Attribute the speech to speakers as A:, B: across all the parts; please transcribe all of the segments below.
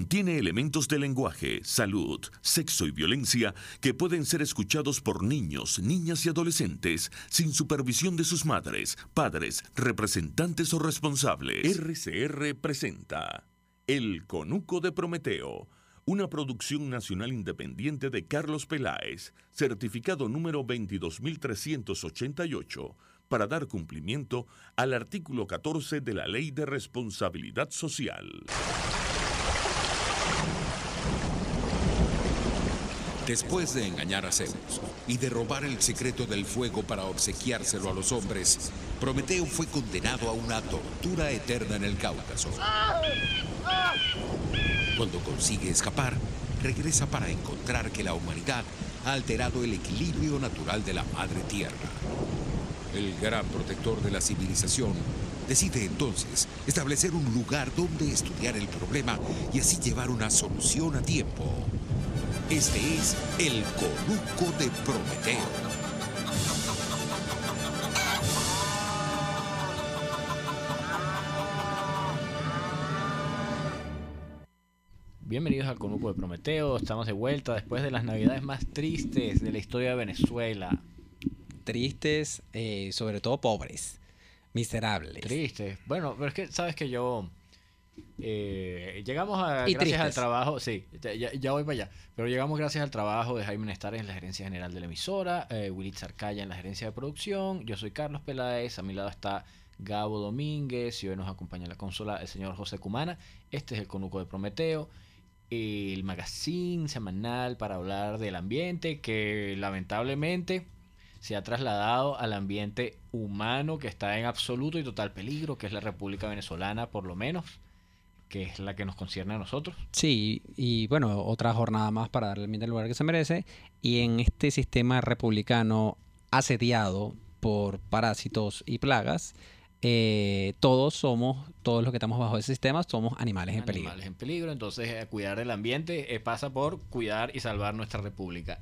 A: contiene elementos de lenguaje, salud, sexo y violencia que pueden ser escuchados por niños, niñas y adolescentes sin supervisión de sus madres, padres, representantes o responsables. RCR presenta El Conuco de Prometeo, una producción nacional independiente de Carlos Peláez, certificado número 22388, para dar cumplimiento al artículo 14 de la Ley de Responsabilidad Social.
B: Después de engañar a Zeus y de robar el secreto del fuego para obsequiárselo a los hombres, Prometeo fue condenado a una tortura eterna en el Cáucaso. Cuando consigue escapar, regresa para encontrar que la humanidad ha alterado el equilibrio natural de la Madre Tierra. El gran protector de la civilización decide entonces establecer un lugar donde estudiar el problema y así llevar una solución a tiempo. Este es el Conuco de Prometeo.
C: Bienvenidos al Conuco de Prometeo. Estamos de vuelta después de las navidades más tristes de la historia de Venezuela.
D: Tristes, sobre todo pobres, miserables.
C: Tristes. Bueno, pero es que sabes que yo llegamos a
D: Y
C: gracias
D: tristes.
C: al trabajo, sí, ya voy para allá, pero llegamos gracias al trabajo de Jaime Nestares en la gerencia general de la emisora, Willy Zarcaya en la gerencia de producción, yo soy Carlos Peláez, a mi lado está Gabo Domínguez y hoy nos acompaña en la consola el señor José Cumana. Este es el Conuco de Prometeo, el magazine semanal para hablar del ambiente que lamentablemente se ha trasladado al ambiente humano que está en absoluto y total peligro, que es la República Venezolana, por lo menos, que es la que nos concierne a nosotros.
D: Sí, y bueno, otra jornada más para darle el lugar que se merece. Y en este sistema republicano asediado por parásitos y plagas, todos los que estamos bajo ese sistema somos animales en peligro.
C: Animales en peligro, entonces cuidar el ambiente pasa por cuidar y salvar nuestra república.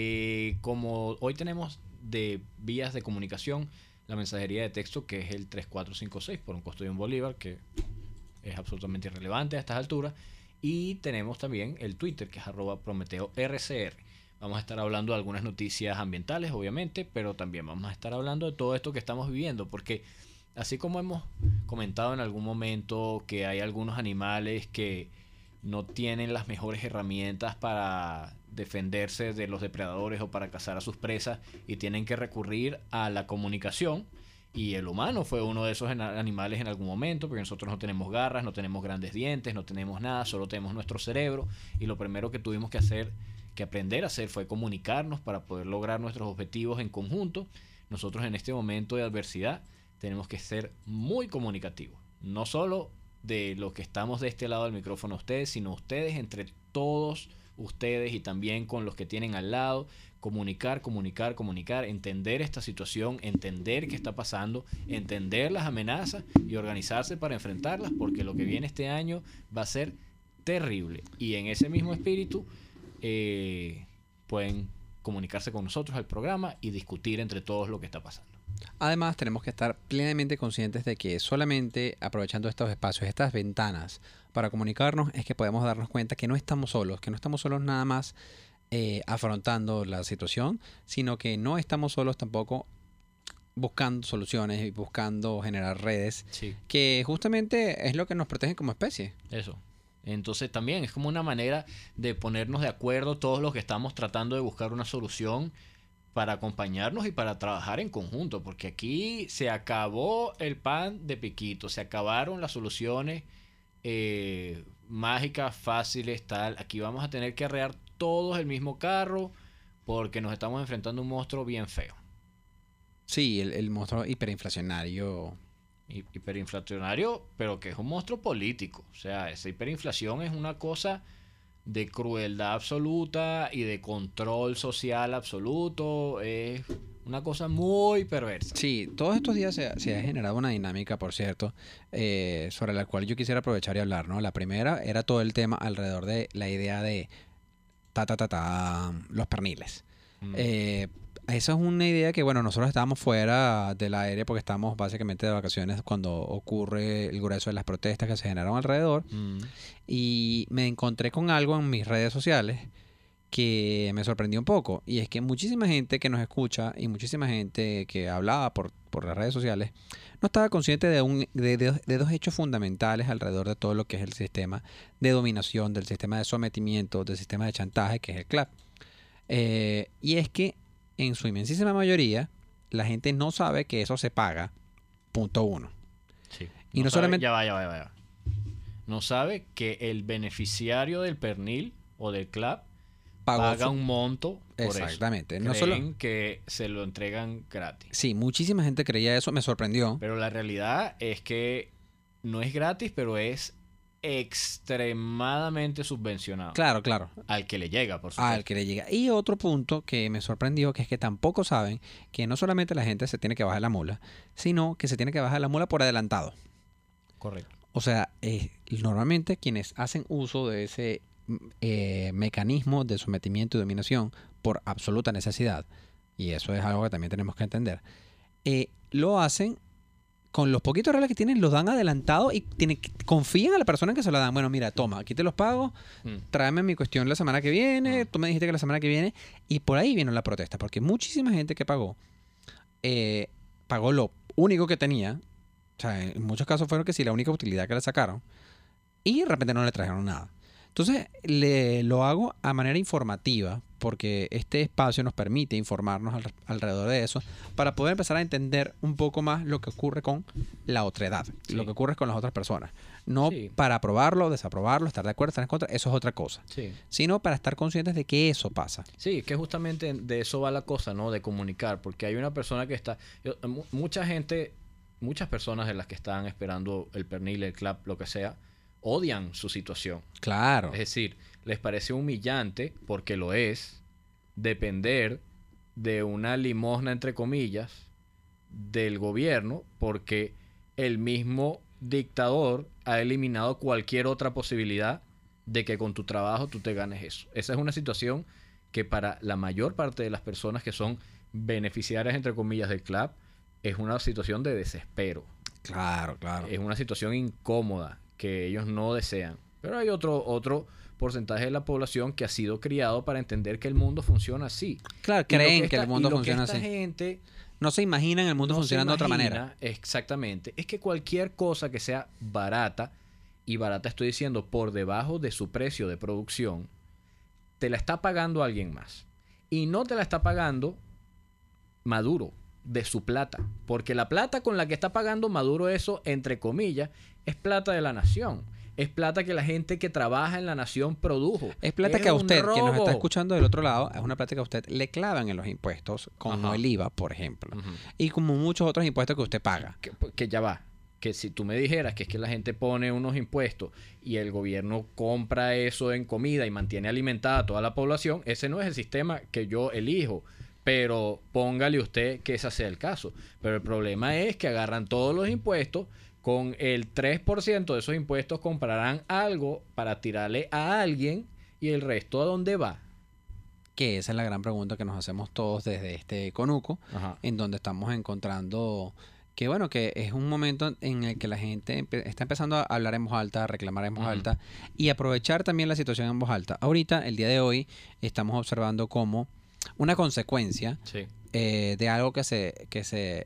C: Como hoy tenemos de vías de comunicación la mensajería de texto, que es el 3456 por un costo de $1, que es absolutamente irrelevante a estas alturas, y tenemos también el Twitter, que es @PrometeoRCR. Vamos a estar hablando de algunas noticias ambientales, obviamente, pero también vamos a estar hablando de todo esto que estamos viviendo, porque así como hemos comentado en algún momento que hay algunos animales que no tienen las mejores herramientas para defenderse de los depredadores o para cazar a sus presas y tienen que recurrir a la comunicación, y el humano fue uno de esos animales en algún momento, porque nosotros no tenemos garras, no tenemos grandes dientes, no tenemos nada, solo tenemos nuestro cerebro, y lo primero que tuvimos que aprender a hacer fue comunicarnos para poder lograr nuestros objetivos en conjunto. Nosotros en este momento de adversidad tenemos que ser muy comunicativos, no solo de los que estamos de este lado del micrófono ustedes, sino ustedes entre todos ustedes y también con los que tienen al lado. Comunicar, entender esta situación, entender qué está pasando, entender las amenazas y organizarse para enfrentarlas, porque lo que viene este año va a ser terrible. Y en ese mismo espíritu pueden comunicarse con nosotros al programa y discutir entre todos lo que está pasando.
D: Además, tenemos que estar plenamente conscientes de que solamente aprovechando estos espacios, estas ventanas para comunicarnos, es que podemos darnos cuenta que no estamos solos, nada más afrontando la situación, sino que no estamos solos tampoco buscando soluciones y buscando generar redes,
C: Sí.
D: Que justamente es lo que nos protege como especie.
C: Eso. Entonces también es como una manera de ponernos de acuerdo todos los que estamos tratando de buscar una solución para acompañarnos y para trabajar en conjunto, porque aquí se acabó el pan de piquito, se acabaron las soluciones mágicas, fáciles, tal. Aquí vamos a tener que arrear todos el mismo carro porque nos estamos enfrentando a un monstruo bien feo.
D: Sí, el monstruo hiperinflacionario.
C: Hiperinflacionario, pero que es un monstruo político. O sea, esa hiperinflación es una cosa de crueldad absoluta y de control social absoluto. Es una cosa muy perversa.
D: Sí, todos estos días se ha generado una dinámica, por cierto, sobre la cual yo quisiera aprovechar y hablar, ¿no? La primera era todo el tema alrededor de la idea de los perniles. Esa es una idea que, bueno, nosotros estábamos fuera del aire porque estábamos básicamente de vacaciones cuando ocurre el grueso de las protestas que se generaron alrededor. Y me encontré con algo en mis redes sociales que me sorprendió un poco. Y es que muchísima gente que nos escucha y muchísima gente que hablaba por las redes sociales no estaba consciente de dos hechos fundamentales alrededor de todo lo que es el sistema de dominación, del sistema de sometimiento, del sistema de chantaje que es el CLAP. Y es que en su inmensísima mayoría la gente no sabe que eso se paga, punto uno.
C: Sí.
D: Y no solamente...
C: Ya va. No sabe que el beneficiario del pernil o del CLAP paga un monto por
D: exactamente.
C: eso.
D: No
C: Creen
D: solo
C: que se lo entregan gratis.
D: sí, muchísima gente creía eso, me sorprendió.
C: Pero la realidad es que no es gratis, pero es extremadamente subvencionado.
D: Claro.
C: Al que le llega, por supuesto.
D: Al que le llega. Y otro punto que me sorprendió, que es que tampoco saben que no solamente la gente se tiene que bajar la mula, sino que se tiene que bajar la mula por adelantado.
C: Correcto.
D: O sea, normalmente quienes hacen uso de ese mecanismo de sometimiento y dominación por absoluta necesidad, y eso es algo que también tenemos que entender, lo hacen con los poquitos reales que tienen, los dan adelantado y confían a la persona que se lo dan. Bueno, mira, toma, aquí te los pago, tráeme mi cuestión la semana que viene, tú me dijiste que la semana que viene, y por ahí vino la protesta, porque muchísima gente que pagó lo único que tenía, o sea, en muchos casos fueron que sí, la única utilidad que le sacaron, y de repente no le trajeron nada. Entonces, lo hago a manera informativa, porque este espacio nos permite informarnos alrededor de eso, para poder empezar a entender un poco más lo que ocurre con la otredad, lo que ocurre con las otras personas. No para aprobarlo, desaprobarlo, estar de acuerdo, estar en contra, eso es otra cosa. Sino para estar conscientes de que eso pasa.
C: Sí, que justamente de eso va la cosa, ¿no? De comunicar, porque hay una persona que está... muchas personas de las que están esperando el pernil, el CLAP, lo que sea, odian su situación.
D: Claro.
C: Es decir, les parece humillante, porque lo es, depender de una limosna, entre comillas, del gobierno, porque el mismo dictador ha eliminado cualquier otra posibilidad de que con tu trabajo tú te ganes eso. Esa es una situación que para la mayor parte de las personas que son beneficiarias, entre comillas, del CLAP, es una situación de desespero.
D: Claro.
C: Es una situación incómoda que ellos no desean. Pero hay otro porcentaje de la población que ha sido criado para entender que el mundo funciona así.
D: Claro, creen que el mundo funciona así.
C: Gente
D: no se imaginan el mundo funcionando de otra manera.
C: Exactamente. Es que cualquier cosa que sea barata, y barata estoy diciendo por debajo de su precio de producción, te la está pagando alguien más. Y no te la está pagando Maduro de su plata. Porque la plata con la que está pagando Maduro eso, entre comillas, es plata de la nación. Es plata que la gente que trabaja en la nación produjo.
D: Es plata que a usted, que nos está escuchando del otro lado, es una plata que a usted le clavan en los impuestos, como el IVA, por ejemplo. Y como muchos otros impuestos que usted paga.
C: Que ya va. Que si tú me dijeras que es que la gente pone unos impuestos y el gobierno compra eso en comida y mantiene alimentada a toda la población, ese no es el sistema que yo elijo. Pero póngale usted que ese sea el caso. Pero el problema es que agarran todos los impuestos, con el 3% de esos impuestos comprarán algo para tirarle a alguien, y el resto ¿a dónde va?
D: Que esa es la gran pregunta que nos hacemos todos desde este conuco, en donde estamos encontrando que, bueno, que es un momento en el que la gente está empezando a hablar en voz alta, a reclamar en voz alta y aprovechar también la situación en voz alta. Ahorita, el día de hoy, estamos observando como una consecuencia de algo que se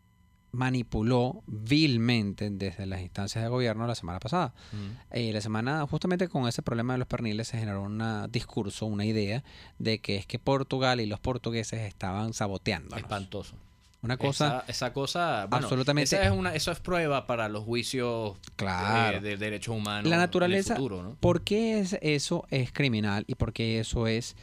D: manipuló vilmente desde las instancias de gobierno la semana pasada. La semana, justamente con ese problema de los perniles, se generó un discurso, una idea de que es que Portugal y los portugueses estaban saboteando.
C: Espantoso.
D: Una cosa...
C: Esa cosa... Bueno,
D: absolutamente...
C: eso es prueba para los juicios de derechos humanos.
D: La naturaleza...
C: en el futuro, ¿no?
D: ¿Por qué eso es criminal y por qué eso es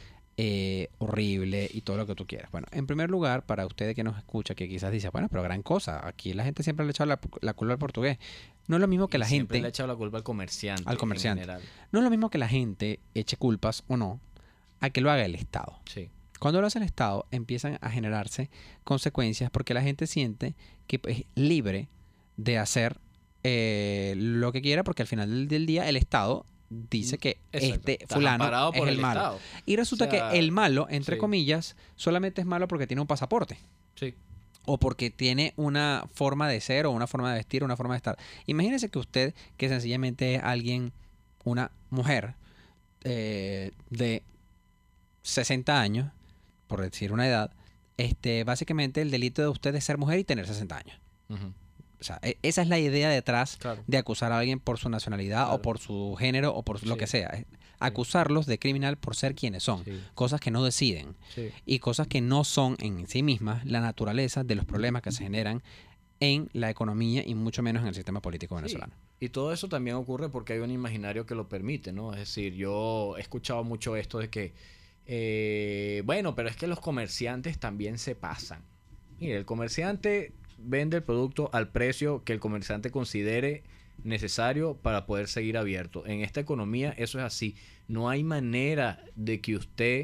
D: horrible y todo lo que tú quieras? Bueno, en primer lugar, para usted que nos escucha, que quizás dice, bueno, pero gran cosa, aquí la gente siempre le ha echado la culpa al portugués. No es lo mismo que la gente...
C: Siempre le ha echado la culpa al comerciante.
D: Al comerciante. No es lo mismo que la gente eche culpas o no a que lo haga el Estado.
C: Sí.
D: Cuando lo hace el Estado, empiezan a generarse consecuencias porque la gente siente que es libre de hacer lo que quiera, porque al final del día el Estado dice que
C: Exacto.
D: este
C: Estás
D: fulano
C: amparado
D: es
C: por
D: el
C: el
D: malo.
C: Estado.
D: Y resulta
C: O sea,
D: que el malo, entre
C: sí.
D: comillas, solamente es malo porque tiene un pasaporte.
C: Sí.
D: O porque tiene una forma de ser o una forma de vestir, una forma de estar. Imagínese que usted, que sencillamente es alguien, una mujer de 60 años, por decir una edad, básicamente el delito de usted es ser mujer y tener 60 años.
C: Ujú.
D: O sea, esa es la idea detrás
C: Claro.
D: de acusar a alguien por su nacionalidad
C: Claro.
D: o por su género o por lo
C: Sí.
D: que sea. Es acusarlos de criminal por ser quienes son.
C: Sí.
D: Cosas que no deciden.
C: Sí.
D: Y cosas que no son en sí mismas la naturaleza de los problemas que se generan en la economía y mucho menos en el sistema político venezolano.
C: Y todo eso también ocurre porque hay un imaginario que lo permite, ¿no? Es decir, yo he escuchado mucho esto de que, bueno, pero es que los comerciantes también se pasan. Mire, el comerciante vende el producto al precio que el comerciante considere necesario para poder seguir abierto. En esta economía eso es así. No hay manera de que usted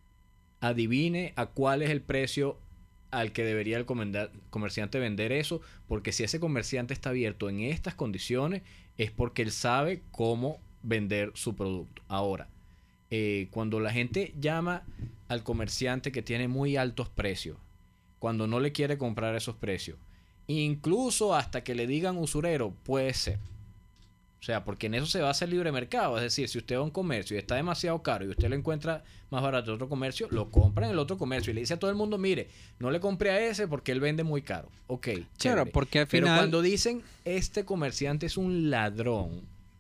C: adivine a cuál es el precio al que debería el comerciante vender eso, porque si ese comerciante está abierto en estas condiciones es porque él sabe cómo vender su producto. Ahora, cuando la gente llama al comerciante que tiene muy altos precios, cuando no le quiere comprar esos precios, incluso hasta que le digan usurero, puede ser. O sea, porque en eso se basa el libre mercado. Es decir, si usted va a un comercio y está demasiado caro y usted lo encuentra más barato en otro comercio, lo compra en el otro comercio y le dice a todo el mundo, mire, no le compre a ese porque él vende muy caro. Ok,
D: Claro,
C: chévere.
D: porque al
C: Pero
D: final...
C: cuando dicen, este comerciante es un ladrón,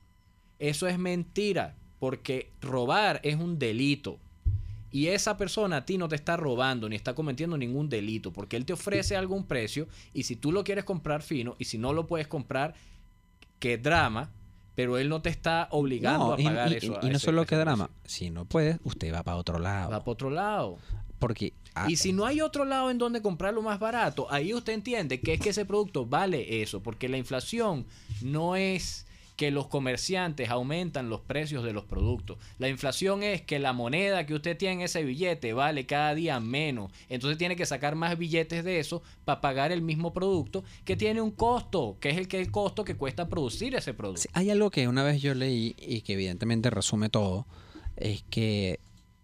C: eso es mentira, porque robar es un delito. Y esa persona a ti no te está robando ni está cometiendo ningún delito, porque él te ofrece algún precio y si tú lo quieres comprar fino y si no lo puedes comprar, qué drama, pero él no te está obligando a pagar eso.
D: Y no solo que drama, si no puedes, usted va para otro lado.
C: Va para otro lado.
D: Porque...
C: Y si no hay otro lado en donde comprarlo más barato, ahí usted entiende que es que ese producto vale eso, porque la inflación no es que los comerciantes aumentan los precios de los productos. La inflación es que la moneda que usted tiene en ese billete vale cada día menos. Entonces tiene que sacar más billetes de eso para pagar el mismo producto que tiene un costo, que es el costo que cuesta producir ese producto.
D: Sí, hay algo que una vez yo leí y que evidentemente resume todo, es que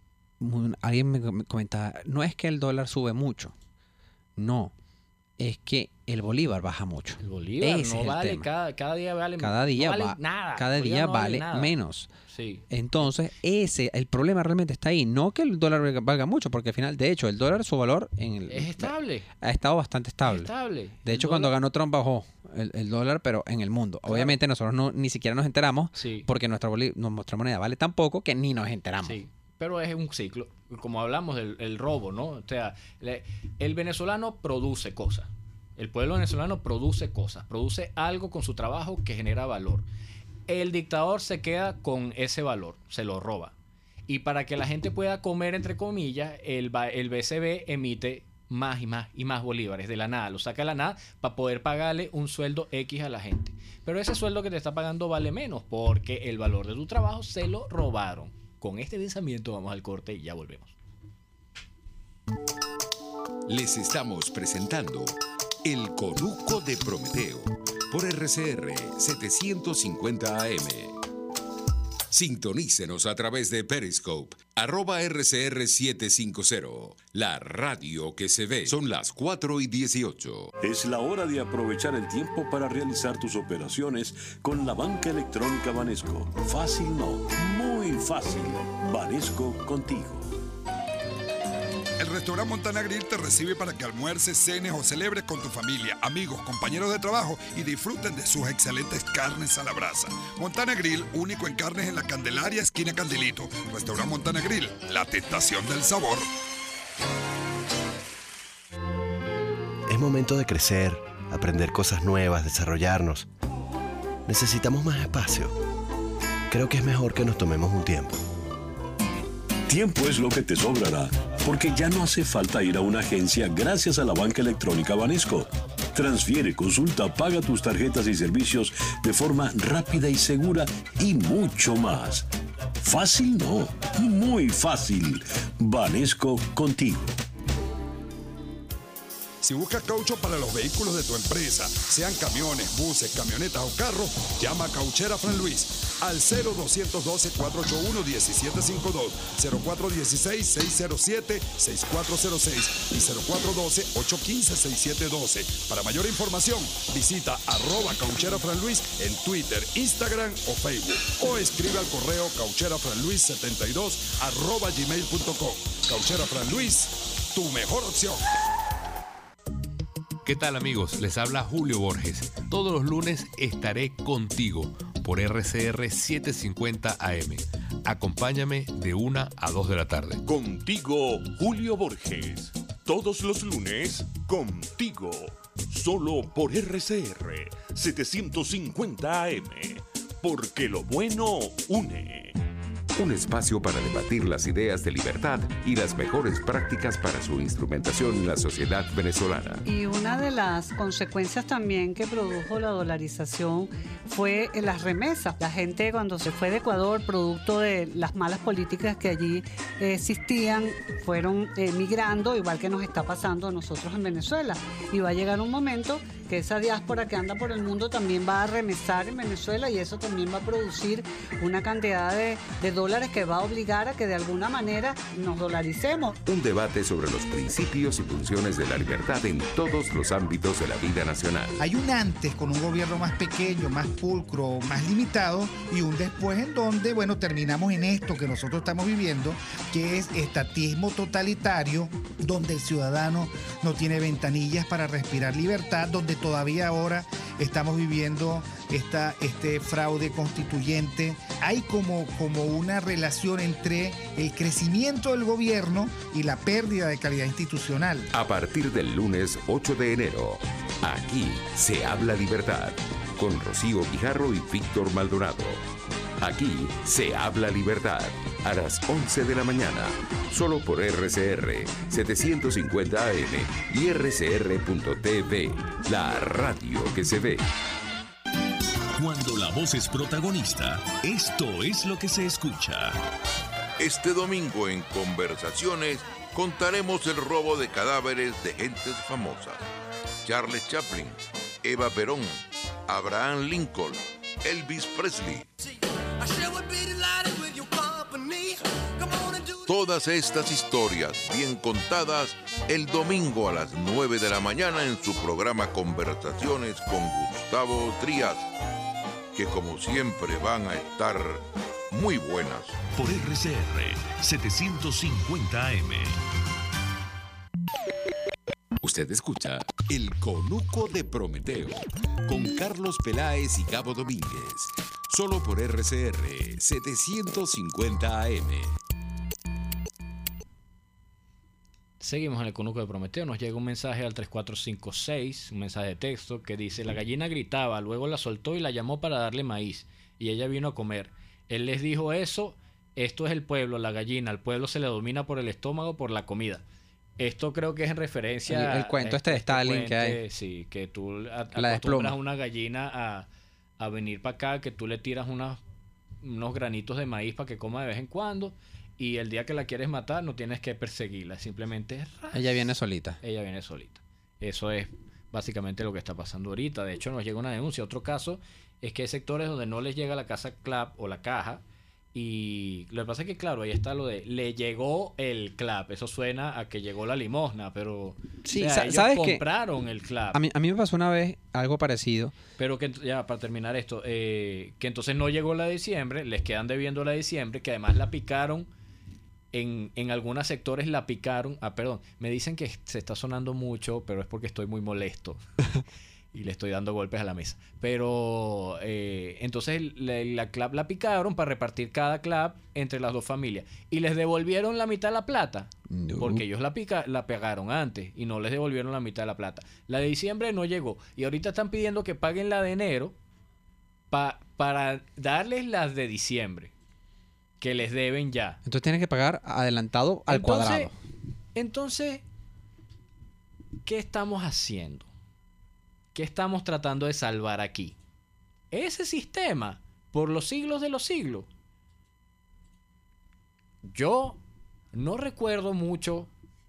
D: alguien me comentaba, no es que el dólar sube mucho, no, es que el bolívar baja mucho.
C: El bolívar
D: Ese es
C: no
D: el
C: vale,
D: tema.
C: cada día vale
D: Cada día,
C: no vale nada.
D: cada
C: El bolívar
D: día
C: no
D: vale
C: nada.
D: menos.
C: Sí.
D: Entonces, el problema realmente está ahí. No que el dólar valga mucho, porque al final, de hecho, el dólar, su valor
C: Es estable.
D: ha estado bastante estable.
C: Es estable.
D: De
C: El
D: hecho, cuando
C: dólar-
D: ganó Trump bajó el dólar, pero en el mundo.
C: Claro.
D: Obviamente nosotros ni siquiera nos enteramos
C: Sí.
D: porque nuestra moneda vale tan poco que ni nos enteramos.
C: Sí, pero es un ciclo. Como hablamos del robo, ¿no? O sea, el venezolano produce cosas. El pueblo venezolano produce cosas. Produce algo con su trabajo que genera valor. El dictador se queda con ese valor. Se lo roba. Y para que la gente pueda comer, entre comillas, el BCB emite más y más y más bolívares de la nada. Lo saca de la nada para poder pagarle un sueldo X a la gente. Pero ese sueldo que te está pagando vale menos porque el valor de tu trabajo se lo robaron. Con este pensamiento vamos al corte y ya volvemos.
B: Les estamos presentando El Conuco de Prometeo por RCR 750 AM. Sintonícenos a través de Periscope, @RCR750, la radio que se ve. Son las 4:18.
E: Es la hora de aprovechar el tiempo para realizar tus operaciones con la banca electrónica Banesco. Fácil no, muy fácil. Banesco contigo.
F: El restaurante Montana Grill te recibe para que almuerces, cenes o celebres con tu familia, amigos, compañeros de trabajo y disfruten de sus excelentes carnes a la brasa. Montana Grill, único en carnes en la Candelaria, esquina Candelito. Restaurante Montana Grill, la tentación del sabor.
G: Es momento de crecer, aprender cosas nuevas, desarrollarnos. Necesitamos más espacio. Creo que es mejor que nos tomemos un tiempo.
E: Tiempo es lo que te sobrará, porque ya no hace falta ir a una agencia gracias a la banca electrónica Banesco. Transfiere, consulta, paga tus tarjetas y servicios de forma rápida y segura y mucho más. Fácil no, muy fácil. Banesco contigo.
F: Si buscas caucho para los vehículos de tu empresa, sean camiones, buses, camionetas o carros, llama a Cauchera Fran Luis al 0212-481-1752, 0416-607-6406 y 0412-815-6712. Para mayor información, visita @Cauchera Fran Luis en Twitter, Instagram o Facebook o escribe al correo caucherafranluis72@gmail.com. Cauchera Fran Luis, tu mejor opción.
B: ¿Qué tal, amigos? Les habla Julio Borges. Todos los lunes estaré contigo por RCR 750 AM. Acompáñame de 1 a 2 de la tarde.
A: Contigo, Julio Borges. Todos los lunes, contigo. Solo por RCR 750 AM. Porque lo bueno une.
H: Un espacio para debatir las ideas de libertad y las mejores prácticas para su instrumentación en la sociedad venezolana.
I: Y una de las consecuencias también que produjo la dolarización fue en las remesas. La gente cuando se fue de Ecuador, producto de las malas políticas que allí existían, fueron migrando, igual que nos está pasando a nosotros en Venezuela. Y va a llegar un momento que esa diáspora que anda por el mundo también va a remesar en Venezuela y eso también va a producir una cantidad de dólares que va a obligar a que de alguna manera nos dolaricemos.
H: Un debate sobre los principios y funciones de la libertad en todos los ámbitos de la vida nacional.
J: Hay un antes con un gobierno más pequeño, más pulcro, más limitado y un después en donde, bueno, terminamos en esto que nosotros estamos viviendo, que es estatismo totalitario, donde el ciudadano no tiene ventanillas para respirar libertad, donde todavía ahora estamos viviendo este fraude constituyente. Hay como una relación entre el crecimiento del gobierno y la pérdida de calidad institucional.
H: A partir del lunes 8 de enero, aquí se habla libertad, con Rocío Guijarro y Víctor Maldonado. Aquí se habla libertad, a las 11 de la mañana, solo por RCR 750 AM y RCR.tv, la radio que se ve.
A: Cuando la voz es protagonista, esto es lo que se escucha.
K: Este domingo en Conversaciones contaremos el robo de cadáveres de gentes famosas. Charles Chaplin, Eva Perón, Abraham Lincoln, Elvis Presley. Todas estas historias bien contadas el domingo a las 9 de la mañana en su programa Conversaciones con Gustavo Trías, que como siempre van a estar muy buenas.
A: Por RCR 750 AM.
B: Usted escucha El Conuco de Prometeo con Carlos Peláez y Gabo Domínguez. Solo por RCR 750 AM.
C: Seguimos en el Conuco de Prometeo. Nos llega un mensaje al 3456, un mensaje de texto que dice: la gallina gritaba, luego la soltó y la llamó para darle maíz. Y ella vino a comer. Él les dijo eso, esto es el pueblo, la gallina. Al pueblo se le domina por el estómago, por la comida. Esto creo que es en referencia
D: el cuento de Stalin que hay.
C: Sí, que tú
D: la
C: acostumbras a una gallina a venir para acá, que tú le tiras unos granitos de maíz para que coma de vez en cuando. Y el día que la quieres matar no tienes que perseguirla, simplemente
D: ella viene solita.
C: Ella viene solita. Eso es básicamente lo que está pasando ahorita. De hecho, nos llega una denuncia. Otro caso es que hay sectores donde no les llega la casa CLAP o la caja. Y lo que pasa es que, claro, ahí está lo de le llegó el CLAP. Eso suena a que llegó la limosna, pero
D: sí,
C: o sea, ellos
D: ¿sabes
C: compraron el CLAP.
D: A mí me pasó una vez algo parecido.
C: Pero que, ya para terminar esto, que entonces no llegó la de diciembre, les quedan debiendo la de diciembre, que además la picaron. En algunos sectores la picaron. Perdón, me dicen que se está sonando mucho, pero es porque estoy muy molesto y le estoy dando golpes a la mesa. Pero entonces la CLAP la picaron para repartir cada CLAP entre las dos familias y les devolvieron la mitad de la plata. No. Porque ellos la pagaron antes y no les devolvieron la mitad de la plata. La de diciembre no llegó y ahorita están pidiendo que paguen la de enero para darles las de diciembre que les deben ya.
D: Entonces tienen que pagar adelantado al cuadrado.
C: Entonces, ¿qué estamos haciendo? ¿Qué estamos tratando de salvar aquí? Ese sistema, por los siglos de los siglos. Yo no recuerdo mucho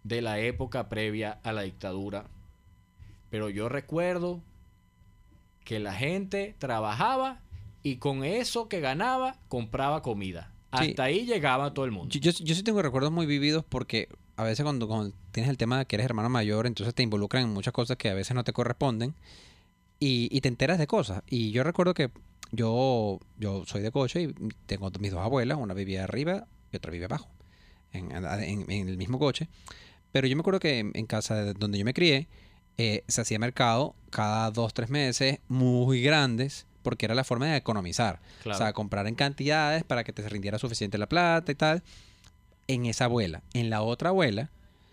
C: de la época previa a la dictadura. Pero yo recuerdo que la gente trabajaba y con eso que ganaba compraba comida.
D: Sí.
C: Hasta ahí llegaba todo el mundo.
D: Yo sí tengo recuerdos muy vividos porque a veces cuando tienes el tema de que eres hermano mayor, entonces te involucran en muchas cosas que a veces no te corresponden y te enteras de cosas. Y yo recuerdo que yo soy de Coche y tengo mis dos abuelas, una vivía arriba y otra vive abajo, en el mismo coche. Pero yo me acuerdo que en casa donde yo me crié, se hacía mercado cada 2-3 meses muy grandes porque era la forma de economizar.
C: Claro.
D: O sea, comprar en cantidades para que te rindiera suficiente la plata y tal. En esa abuela. En la otra abuela,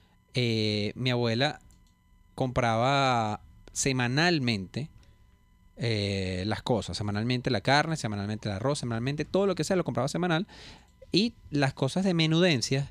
D: mi abuela compraba semanalmente las cosas. Semanalmente la carne, semanalmente el arroz, semanalmente todo lo que sea lo compraba semanal. Y las cosas de menudencias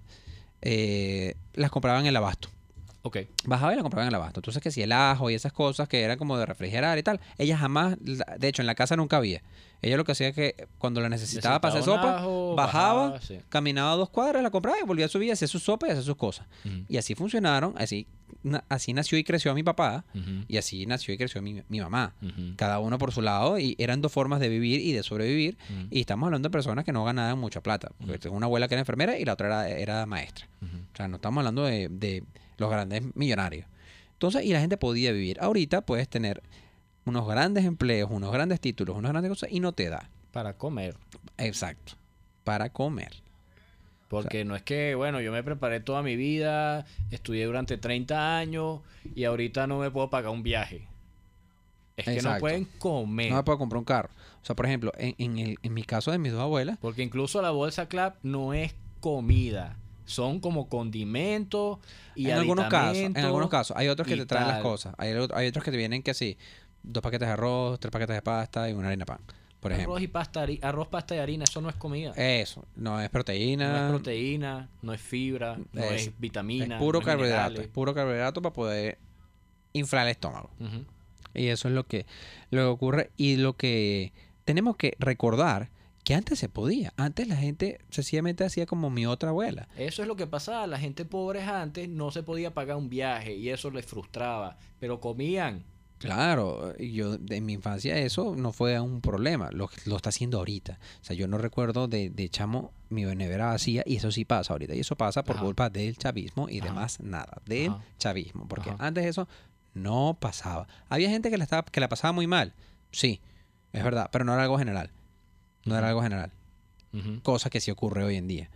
D: las compraban en el abasto.
C: Ok.
D: Bajaba y la compraban en el abasto. Entonces, que si el ajo y esas cosas que eran como de refrigerar y tal, ella jamás, de hecho, en la casa nunca había. Ella lo que hacía es que cuando la necesitaba para hacer sopa, bajaba,
C: sí.
D: caminaba 2 cuadras, la compraba y volvía a subir, hacía su sopa y hacía sus cosas. Y así funcionaron, así nació y creció mi papá, y así nació y creció mi mamá. Cada uno por su lado, y eran 2 formas de vivir y de sobrevivir. Y estamos hablando de personas que no ganaban mucha plata. Porque tengo una abuela que era enfermera y la otra era maestra. O sea, no estamos hablando de los grandes millonarios. Entonces, y la gente podía vivir. Ahorita puedes tener unos grandes empleos, unos grandes títulos, unas grandes cosas y no te da.
C: Para comer.
D: Exacto. Para comer.
C: Porque no es que, bueno, yo me preparé toda mi vida, estudié durante 30 años y ahorita no me puedo pagar un viaje. Es que no pueden comer.
D: No me puedo comprar un carro. O sea, por ejemplo, en mi caso de mis 2 abuelas.
C: Porque incluso la bolsa Clap no es comida. Son como condimentos y
D: en algunos casos. Hay otros que te traen
C: tal.
D: las cosas. Hay otros que te vienen que sí, 2 paquetes de arroz, 3 paquetes de pasta y una harina pan, por ejemplo.
C: Arroz, pasta y harina, eso no es comida.
D: Eso, no es proteína.
C: No es proteína, no es fibra, no es vitamina.
D: Es puro
C: no
D: carbohidrato.
C: minerales.
D: Es puro carbohidrato para poder inflar el estómago. Y eso es lo que ocurre. Y lo que tenemos que recordar que antes se podía. Antes la gente sencillamente hacía como mi otra abuela.
C: Eso es lo que pasaba. La gente pobre antes no se podía pagar un viaje y eso les frustraba. Pero comían.
D: Claro, yo en mi infancia eso no fue un problema. Lo está haciendo ahorita. O sea, yo no recuerdo de chamo mi nevera vacía y eso sí pasa ahorita. Y eso pasa por culpa del chavismo y demás nada. Del chavismo. Porque antes eso no pasaba. Había gente que la pasaba muy mal. Sí, es verdad. Pero no era algo general. No era algo general. Cosa que sí ocurre hoy en día.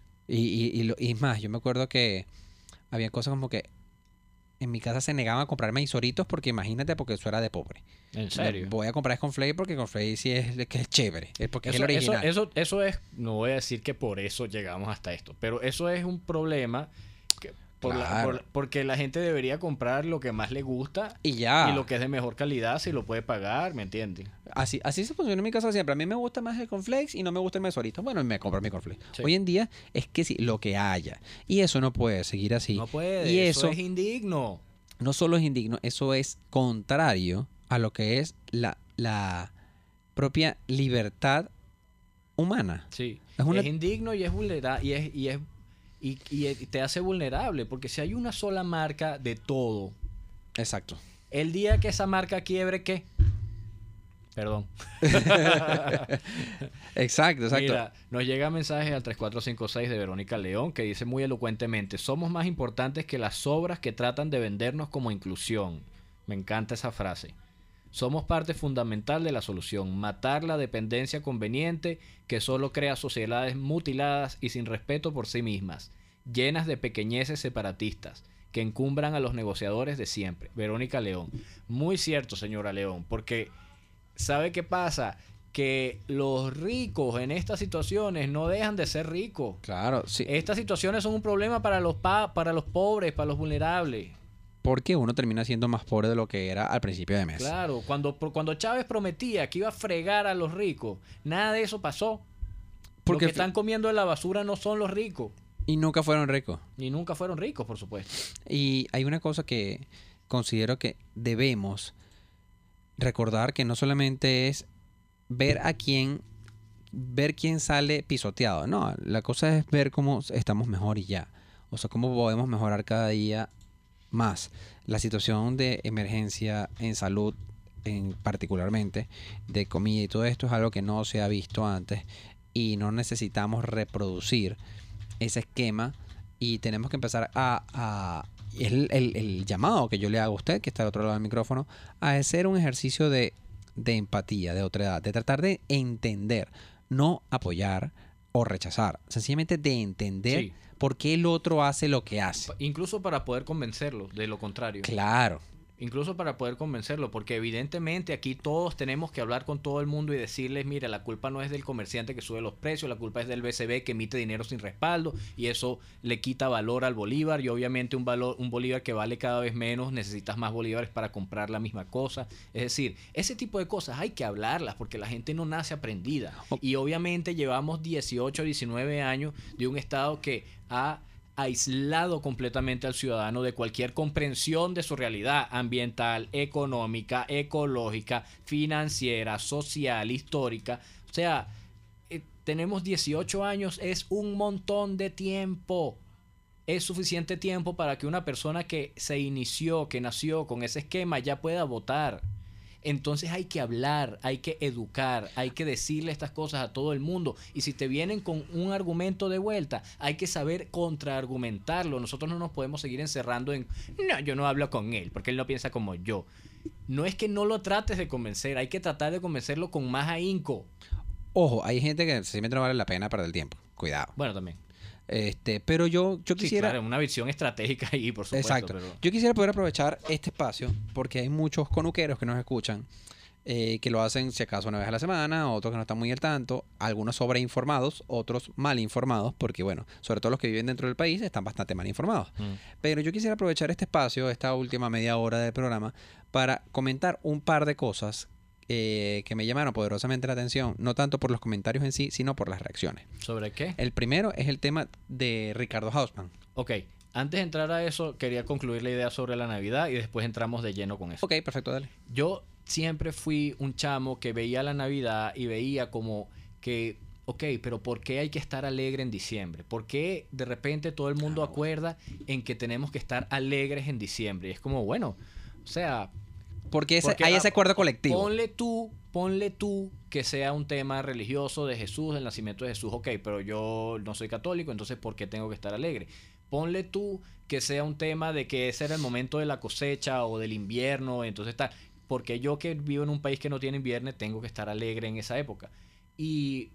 D: Y más, yo me acuerdo que había cosas como que en mi casa se negaban a comprar maizoritos porque imagínate, porque eso era de pobre.
C: ¿En serio?
D: Voy a comprar Cornflakes porque Cornflakes sí que es chévere. Es porque es el original.
C: Eso es, no voy a decir que por eso llegamos hasta esto, pero eso es un problema que porque la gente debería comprar lo que más le gusta
D: y ya.
C: Y lo que es de mejor calidad si lo puede pagar, ¿me entiendes?
D: Así se funciona en mi casa siempre. A mí me gusta más el cornflakes y no me gusta el maizorito. Bueno, me compro mi cornflakes. Sí. Hoy en día es que sí, lo que haya. Y eso no puede seguir así.
C: No puede.
D: Y
C: eso es indigno.
D: No solo es indigno, eso es contrario a lo que es la propia libertad humana.
C: Sí. Es indigno y es vulnerable y te hace vulnerable, porque si hay una sola marca de todo.
D: Exacto.
C: El día que esa marca quiebre, ¿qué? Perdón.
D: Exacto.
C: Mira, nos llega mensaje al 3456 de Verónica León que dice muy elocuentemente: somos más importantes que las obras que tratan de vendernos como inclusión. Me encanta esa frase. Somos parte fundamental de la solución. Matar la dependencia conveniente que solo crea sociedades mutiladas y sin respeto por sí mismas, llenas de pequeñeces separatistas que encumbran a los negociadores de siempre. Verónica León. Muy cierto, señora León, porque ¿sabe qué pasa? Que los ricos en estas situaciones no dejan de ser ricos.
D: Claro, sí.
C: Estas situaciones son un problema para los pobres, para los vulnerables.
D: Porque uno termina siendo más pobre de lo que era al principio de mes.
C: Claro, cuando Chávez prometía que iba a fregar a los ricos, nada de eso pasó. Porque los que están comiendo en la basura no son los ricos.
D: Y nunca fueron ricos.
C: Y nunca fueron ricos, por supuesto.
D: Y hay una cosa que considero que debemos recordar, que no solamente es ver quién sale pisoteado. No, la cosa es ver cómo estamos mejor y ya. O sea, cómo podemos mejorar cada día más. La situación de emergencia en salud, particularmente, de comida y todo esto es algo que no se ha visto antes y no necesitamos reproducir ese esquema y tenemos que empezar el llamado que yo le hago a usted, que está al otro lado del micrófono, a hacer un ejercicio de empatía, de otredad, de tratar de entender, no apoyar o rechazar, sencillamente de entender
C: Sí.
D: por qué el otro hace lo que hace.
C: Incluso para poder convencerlo de lo contrario.
D: Claro.
C: Incluso para poder convencerlo, porque evidentemente aquí todos tenemos que hablar con todo el mundo y decirles, mira, la culpa no es del comerciante que sube los precios, la culpa es del BCB que emite dinero sin respaldo y eso le quita valor al bolívar y obviamente un bolívar que vale cada vez menos, necesitas más bolívares para comprar la misma cosa. Es decir, ese tipo de cosas hay que hablarlas porque la gente no nace aprendida. Y obviamente llevamos 18, 19 años de un Estado que ha aislado completamente al ciudadano de cualquier comprensión de su realidad ambiental, económica, ecológica, financiera, social, histórica. O sea, tenemos 18 años, es un montón de tiempo. Es suficiente tiempo para que una persona que se inició, que nació con ese esquema ya pueda votar. Entonces hay que hablar, hay que educar, hay que decirle estas cosas a todo el mundo. Y si te vienen con un argumento de vuelta, hay que saber contraargumentarlo. Nosotros no nos podemos seguir encerrando en, no, yo no hablo con él, porque él no piensa como yo. No es que no lo trates de convencer, hay que tratar de convencerlo con más ahínco.
D: Ojo, hay gente que simplemente no vale la pena perder el tiempo. Cuidado.
C: Bueno, también.
D: Pero yo quisiera...
C: Sí, claro, una visión estratégica ahí, por supuesto.
D: Exacto.
C: Pero...
D: Yo quisiera poder aprovechar este espacio porque hay muchos conuqueros que nos escuchan que lo hacen si acaso una vez a la semana, otros que no están muy al tanto, algunos sobreinformados, otros mal informados, porque bueno, sobre todo los que viven dentro del país están bastante mal informados. Pero yo quisiera aprovechar este espacio, esta última media hora del programa, para comentar un par de cosas que me llamaron poderosamente la atención, no tanto por los comentarios en sí, sino por las reacciones.
C: ¿Sobre qué?
D: El primero es el tema de Ricardo Hausmann.
C: Ok, antes de entrar a eso, quería concluir la idea sobre la Navidad y después entramos de lleno con eso.
D: Ok, perfecto, dale.
C: Yo siempre fui un chamo que veía la Navidad y veía como que, ok, pero ¿por qué hay que estar alegre en diciembre? ¿Por qué de repente todo el mundo acuerda en que tenemos que estar alegres en diciembre? Y es como, bueno, o sea...
D: Porque hay ese acuerdo colectivo.
C: Ponle tú que sea un tema religioso de Jesús, del nacimiento de Jesús, ok, pero yo no soy católico, entonces ¿por qué tengo que estar alegre? Ponle tú que sea un tema de que ese era el momento de la cosecha o del invierno, entonces está, porque yo que vivo en un país que no tiene invierno tengo que estar alegre en esa época. Y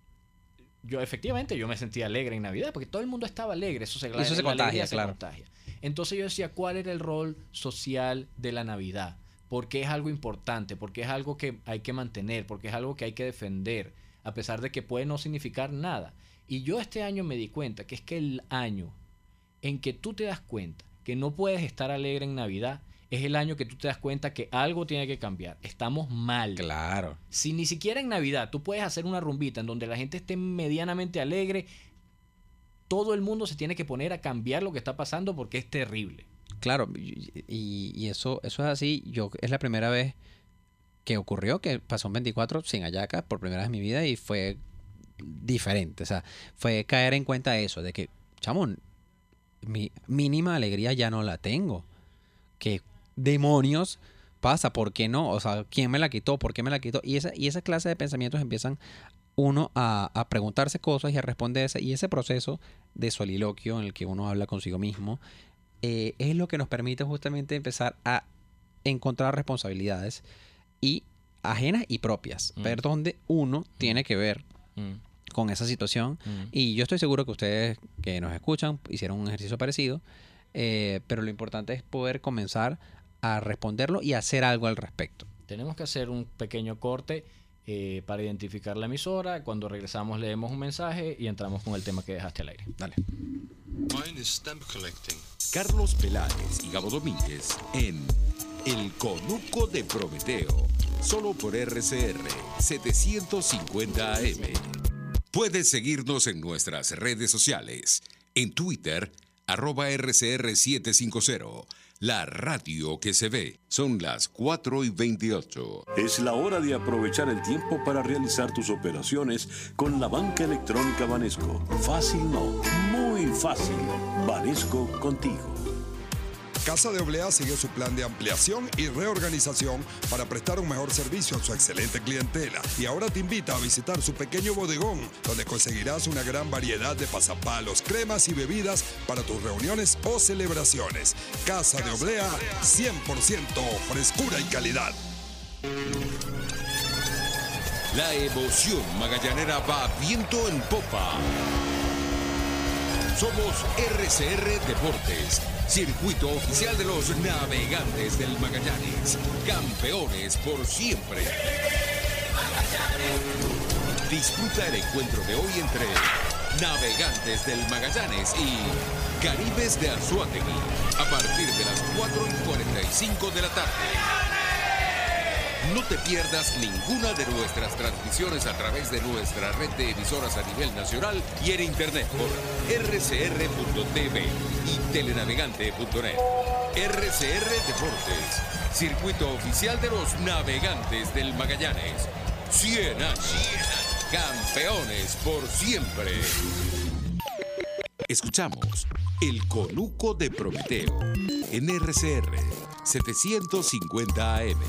C: yo efectivamente yo me sentía alegre en Navidad porque todo el mundo estaba alegre, eso se contagia, claro. Entonces yo decía, ¿cuál era el rol social de la Navidad? Porque es algo importante, porque es algo que hay que mantener, porque es algo que hay que defender, a pesar de que puede no significar nada. Y yo este año me di cuenta que es que el año en que tú te das cuenta que no puedes estar alegre en Navidad, es el año que tú te das cuenta que algo tiene que cambiar. Estamos mal.
D: Claro.
C: Si ni siquiera en Navidad tú puedes hacer una rumbita en donde la gente esté medianamente alegre, todo el mundo se tiene que poner a cambiar lo que está pasando porque es terrible.
D: Claro, y eso es así. Es la primera vez que ocurrió, que pasó un 24 sin hallacas por primera vez en mi vida y fue diferente. O sea, fue caer en cuenta de eso, de que, chamón, mi mínima alegría ya no la tengo. ¿Qué demonios pasa? ¿Por qué no? O sea, ¿quién me la quitó? ¿Por qué me la quitó? Y esa clase de pensamientos empiezan uno a preguntarse cosas y a responderse. Y ese proceso de soliloquio en el que uno habla consigo mismo es lo que nos permite justamente empezar a encontrar responsabilidades y ajenas y propias, ver dónde uno tiene que ver con esa situación. Y yo estoy seguro que ustedes que nos escuchan hicieron un ejercicio parecido, pero lo importante es poder comenzar a responderlo y hacer algo al respecto.
C: Tenemos que hacer un pequeño corte para identificar la emisora. Cuando regresamos leemos un mensaje y entramos con el tema que dejaste al aire. Dale.
B: Carlos Peláez y Gabo Domínguez en El Conuco de Prometeo, solo por RCR 750 AM. Puedes seguirnos en nuestras redes sociales, en Twitter, @RCR750, la radio que se ve. Son las 4:28.
E: Es la hora de aprovechar el tiempo para realizar tus operaciones con la banca electrónica Banesco. Fácil no, muy fácil. Banesco contigo.
F: Casa de Oblea sigue su plan de ampliación y reorganización para prestar un mejor servicio a su excelente clientela. Y ahora te invita a visitar su pequeño bodegón, donde conseguirás una gran variedad de pasapalos, cremas y bebidas para tus reuniones o celebraciones. Casa de Oblea, 100% frescura y calidad.
B: La emoción magallanera va viento en popa. Somos RCR Deportes, circuito oficial de los navegantes del Magallanes, campeones por siempre. Disfruta el encuentro de hoy entre Navegantes del Magallanes y Caribes de Anzoátegui a partir de las 4:45 de la tarde. No te pierdas ninguna de nuestras transmisiones a través de nuestra red de emisoras a nivel nacional y en internet por rcr.tv y telenavegante.net. RCR Deportes, circuito oficial de los navegantes del Magallanes. 100 años, campeones por siempre. Escuchamos El Conuco de Prometeo en RCR 750 AM.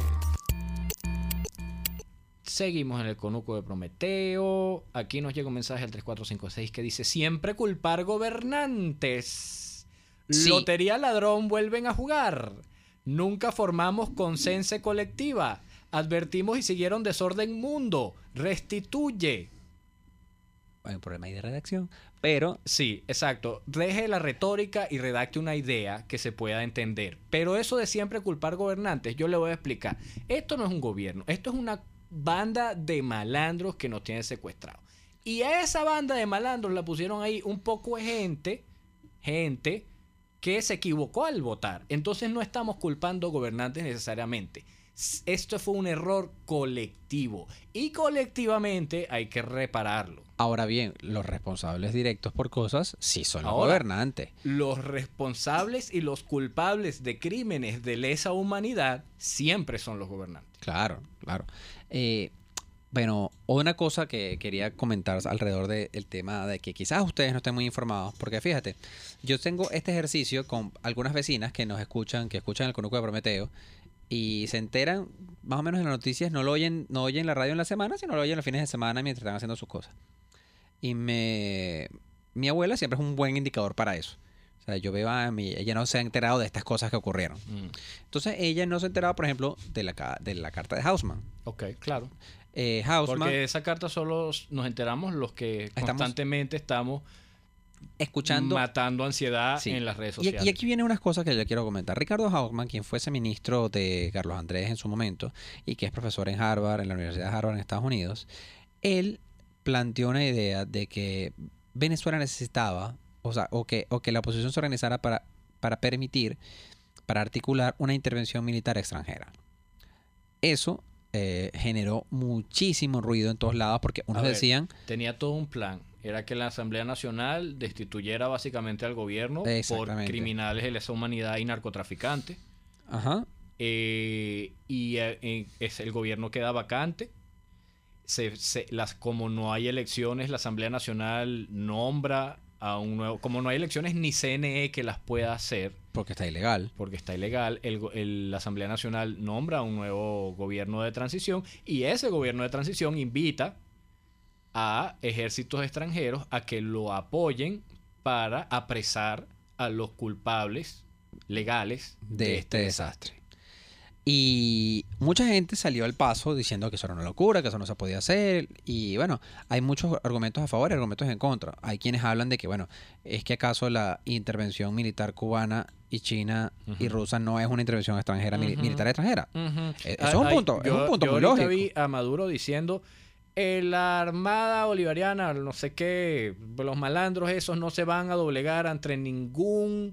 C: Seguimos en el Conuco de Prometeo. Aquí nos llega un mensaje al 3456 que dice: siempre culpar gobernantes.
D: Sí.
C: Lotería ladrón vuelven a jugar. Nunca formamos consenso colectiva. Advertimos y siguieron desorden mundo. Restituye.
D: Hay un problema ahí de redacción, pero
C: Sí, exacto. Deje la retórica y redacte una idea que se pueda entender. Pero eso de siempre culpar gobernantes, yo le voy a explicar. Esto no es un gobierno. Esto es una banda de malandros que nos tienen secuestrados. Y a esa banda de malandros la pusieron ahí un poco de gente que se equivocó al votar. Entonces no estamos culpando gobernantes necesariamente. Esto fue un error colectivo y colectivamente hay que repararlo.
D: ahora bien, los responsables directos por cosas sí son los
C: Ahora,
D: gobernantes.
C: Los responsables y los culpables de crímenes de lesa humanidad siempre son los gobernantes.
D: Claro, claro. Bueno, una cosa que quería comentar alrededor del tema de que quizás ustedes no estén muy informados, porque fíjate, yo tengo este ejercicio con algunas vecinas que nos escuchan, que escuchan el Conuco de Prometeo, y se enteran más o menos en las noticias, no oyen la radio en la semana, sino lo oyen los fines de semana mientras están haciendo sus cosas. Y mi abuela siempre es un buen indicador para eso. O sea, yo veo ella no se ha enterado de estas cosas que ocurrieron. Entonces, ella no se ha enterado, por ejemplo, de la carta de Haussmann.
C: Ok, claro.
D: Haussmann,
C: Porque esa carta solo nos enteramos los que constantemente estamos
D: escuchando,
C: matando ansiedad en las redes sociales.
D: Y aquí vienen unas cosas que yo quiero comentar. Ricardo Haussmann, quien fuese ministro de Carlos Andrés en su momento y que es profesor en Harvard, en la Universidad de Harvard en Estados Unidos, él planteó una idea de que Venezuela necesitaba, o que la oposición se organizara para articular una intervención militar extranjera. Eso generó muchísimo ruido en todos lados porque unos decían...
C: Tenía todo un plan. Era que la Asamblea Nacional destituyera básicamente al gobierno por criminales de lesa humanidad y narcotraficantes.
D: Ajá.
C: El gobierno queda vacante. Como no hay elecciones, la Asamblea Nacional nombra a un nuevo... Como no hay elecciones ni CNE que las pueda hacer.
D: Porque está ilegal.
C: La Asamblea Nacional nombra a un nuevo gobierno de transición y ese gobierno de transición invita a ejércitos extranjeros a que lo apoyen para apresar a los culpables legales de este desastre.
D: Y mucha gente salió al paso diciendo que eso era una locura, que eso no se podía hacer. Y bueno, hay muchos argumentos a favor y argumentos en contra. Hay quienes hablan de que, bueno, es que acaso la intervención militar cubana y china y rusa no es una intervención extranjera, militar extranjera. Eso es un punto, muy lógico.
C: Yo vi a Maduro diciendo... La Armada Bolivariana, no sé qué, los malandros esos no se van a doblegar ante ninguna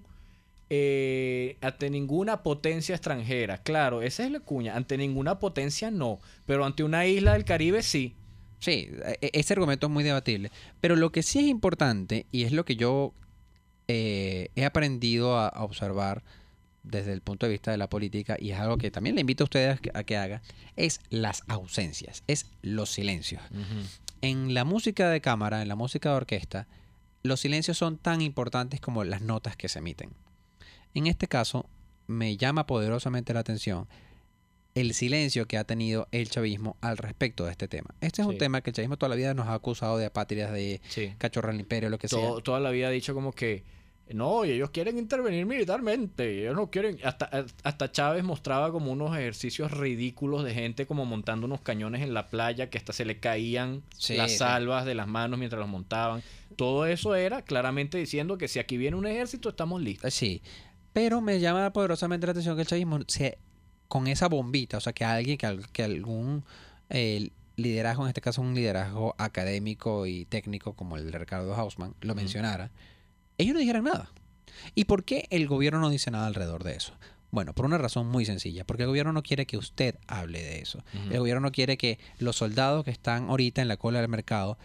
C: potencia extranjera. Claro, esa es la cuña. Ante ninguna potencia no, pero ante una isla del Caribe sí.
D: Sí, ese argumento es muy debatible. Pero lo que sí es importante, y es lo que yo he aprendido a observar desde el punto de vista de la política, y es algo que también le invito a ustedes a que haga, es las ausencias, es los silencios. En la música de cámara, en la música de orquesta, los silencios son tan importantes como las notas que se emiten. En este caso, me llama poderosamente la atención el silencio que ha tenido el chavismo al respecto de este tema. Este es un tema que el chavismo toda la vida nos ha acusado de apátridas, de cachorro del imperio, lo que sea.
C: Toda la vida ha dicho como que no, y ellos quieren intervenir militarmente, ellos no quieren. Hasta Chávez mostraba como unos ejercicios ridículos de gente como montando unos cañones en la playa que hasta se le caían las salvas de las manos mientras los montaban. Todo eso era claramente diciendo que si aquí viene un ejército estamos listos.
D: Sí, pero me llama poderosamente la atención que el chavismo con esa bombita, o sea, que alguien, que algún liderazgo, en este caso un liderazgo académico y técnico como el de Ricardo Hausmann, lo mencionara, ellos no dijeran nada. ¿Y por qué el gobierno no dice nada alrededor de eso? Bueno, por una razón muy sencilla, porque el gobierno no quiere que usted hable de eso. El gobierno no quiere que los soldados que están ahorita en la cola del mercado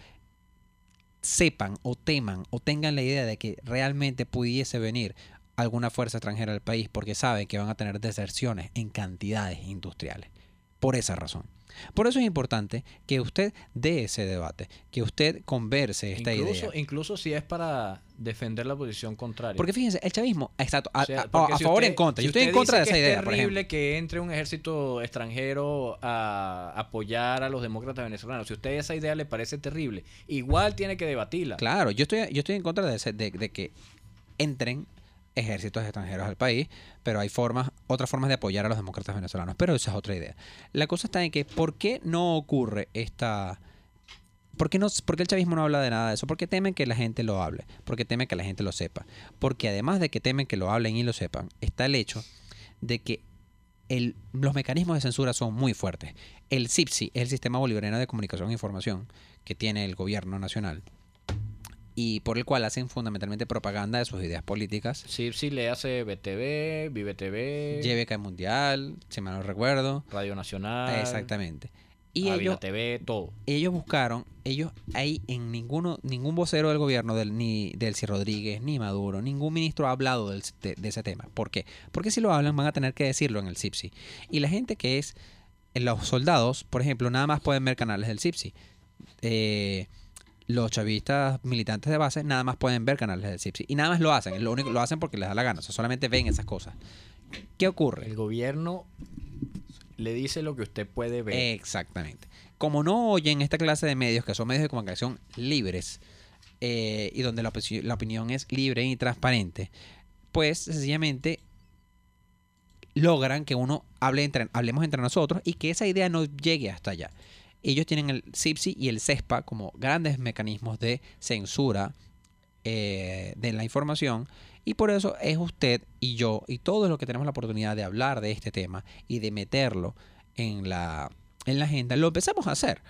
D: sepan o teman o tengan la idea de que realmente pudiese venir alguna fuerza extranjera al país, porque saben que van a tener deserciones en cantidades industriales. Por esa razón. Por eso es importante que usted dé ese debate, que usted converse esta idea.
C: Incluso si es para defender la posición contraria.
D: Porque fíjense, el chavismo está a favor y en contra.
C: Si
D: yo estoy en contra de esa idea, por ejemplo.
C: Es terrible que entre un ejército extranjero a apoyar a los demócratas venezolanos. Si a usted esa idea le parece terrible, igual tiene que debatirla.
D: Claro, yo estoy en contra de que entren ejércitos extranjeros al país, pero hay otras formas de apoyar a los demócratas venezolanos, pero esa es otra idea. La cosa está en que ¿por qué no ocurre ¿Por qué el chavismo no habla de nada de eso? Porque temen que la gente lo hable, porque temen que la gente lo sepa, porque además de que temen que lo hablen y lo sepan, está el hecho de que los mecanismos de censura son muy fuertes. El CIPSI es el Sistema Bolivariano de Comunicación e Información que tiene el gobierno nacional, y por el cual hacen fundamentalmente propaganda de sus ideas políticas.
C: Sí, le hace BTV, Vive TV,
D: YBK Mundial, si mal no recuerdo,
C: Radio Nacional.
D: Exactamente. Y
C: Avila TV, todo.
D: Ellos ahí en ningún vocero del gobierno, ni Delcy Rodríguez, ni Maduro, ningún ministro ha hablado de ese tema. ¿Por qué? Porque si lo hablan van a tener que decirlo en el CIPSI. Y la gente que es, los soldados, por ejemplo, nada más pueden ver canales del CIPSI. Los chavistas militantes de base nada más pueden ver canales del CIPSI. Y nada más lo hacen. Lo hacen porque les da la gana. O sea, solamente ven esas cosas. ¿Qué ocurre?
C: El gobierno le dice lo que usted puede ver.
D: Exactamente. Como no oyen esta clase de medios, que son medios de comunicación libres, y donde la opinión es libre y transparente, pues sencillamente logran que hablemos entre nosotros y que esa idea no llegue hasta allá. Ellos tienen el CIPSI y el CESPA como grandes mecanismos de censura de la información, y por eso es usted y yo y todos los que tenemos la oportunidad de hablar de este tema y de meterlo en la agenda, lo empezamos a hacer.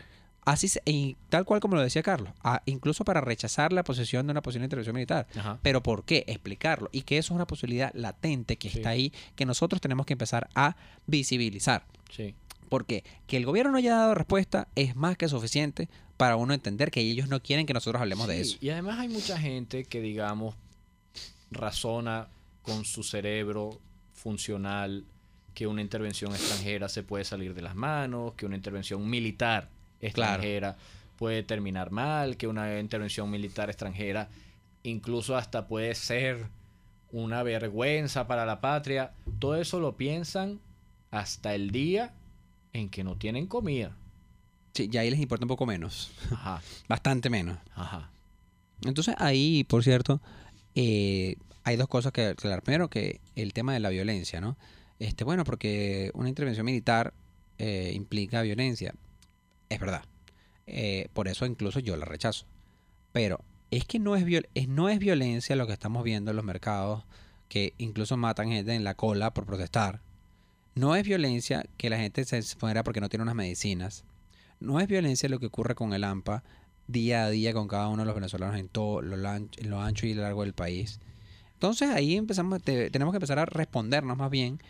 D: Y tal cual como lo decía Carlos, incluso para rechazar la posesión de una posible intervención militar. Ajá. ¿Pero por qué? Explicarlo. Y que eso es una posibilidad latente que está ahí, que nosotros tenemos que empezar a visibilizar.
C: Sí.
D: Porque que el gobierno no haya dado respuesta es más que suficiente para uno entender que ellos no quieren que nosotros hablemos de eso.
C: Y además hay mucha gente que, digamos, razona con su cerebro funcional que una intervención extranjera se puede salir de las manos, que una intervención militar extranjera puede terminar mal, que una intervención militar extranjera incluso hasta puede ser una vergüenza para la patria. Todo eso lo piensan hasta el día en que no tienen comida.
D: Sí, ya ahí les importa un poco menos.
C: Ajá.
D: Bastante menos.
C: Ajá.
D: Entonces ahí, por cierto, hay dos cosas que aclarar. Primero, que el tema de la violencia, ¿no? Bueno, porque una intervención militar implica violencia. Es verdad. Por eso incluso yo la rechazo. Pero es que no es violencia lo que estamos viendo en los mercados, que incluso matan gente en la cola por protestar. No es violencia que la gente se muera porque no tiene unas medicinas. No es violencia lo que ocurre con el AMPA día a día con cada uno de los venezolanos en todo lo ancho y largo del país. Entonces ahí tenemos que empezar a respondernos más bien